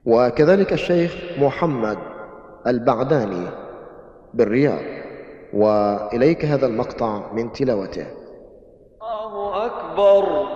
وكذلك الشيخ محمد البعداني بالرياض. وإليك هذا المقطع من تلاوته. الله أكبر.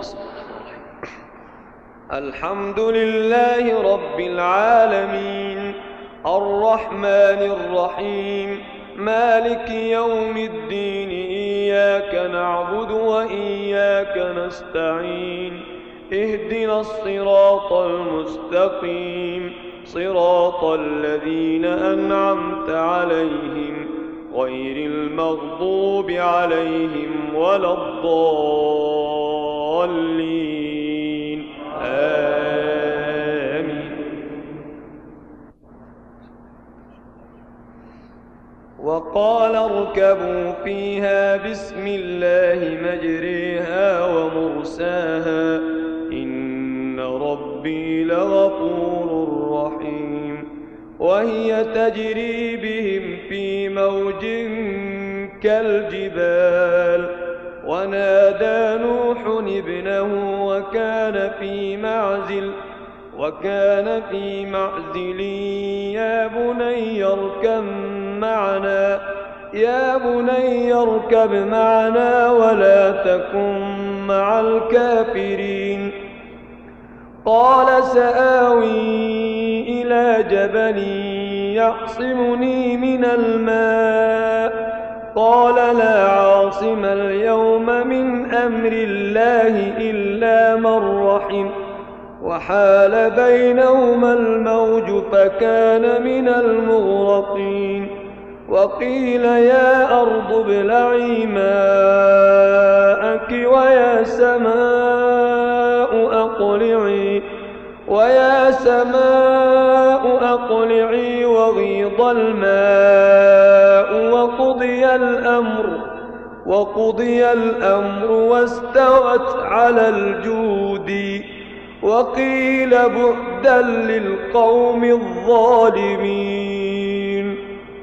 الحمد لله رب العالمين الرحمن الرحيم مالك يوم الدين إياك نعبد وإياك نستعين اهدنا الصراط المستقيم صراط الذين أنعمت عليهم غير المغضوب عليهم ولا الضالين آمين. وقال اركبوا فيها بسم الله مجريها ومرساها إن ربي لغفور رحيم. وهي تجري بهم في موج كالجبال ونادى نوح ابنه وكان في معزل يا بني اركب معنا ولا تكن مع الكافرين. قال سآوي إلى جبل يعصمني من الماء قال لا عاصم اليوم من أمر الله إلا من رحم وحال بينهما الموج فكان من المغرقين. وقيل يا أرض ابلعي ماءك ويا سماء أقلعي وغيض الماء وقضي الأمر واستوت على الجود. وقيل بعدا للقوم الظالمين.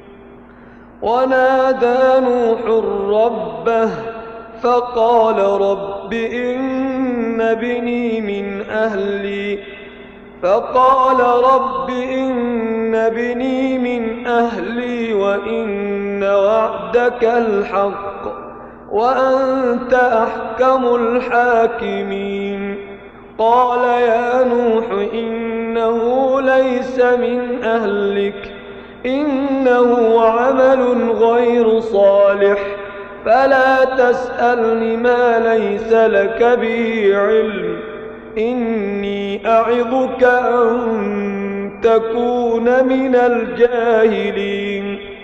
ونادى نوح ربه فقال رب إن بني من أهلي وإن وعدك الحق وأنت أحكم الحاكمين. قال يا نوح إنه ليس من أهلك إنه عمل غير صالح فلا تسألني ما ليس لك به علم إني أعظك أن تكون من الجاهلين.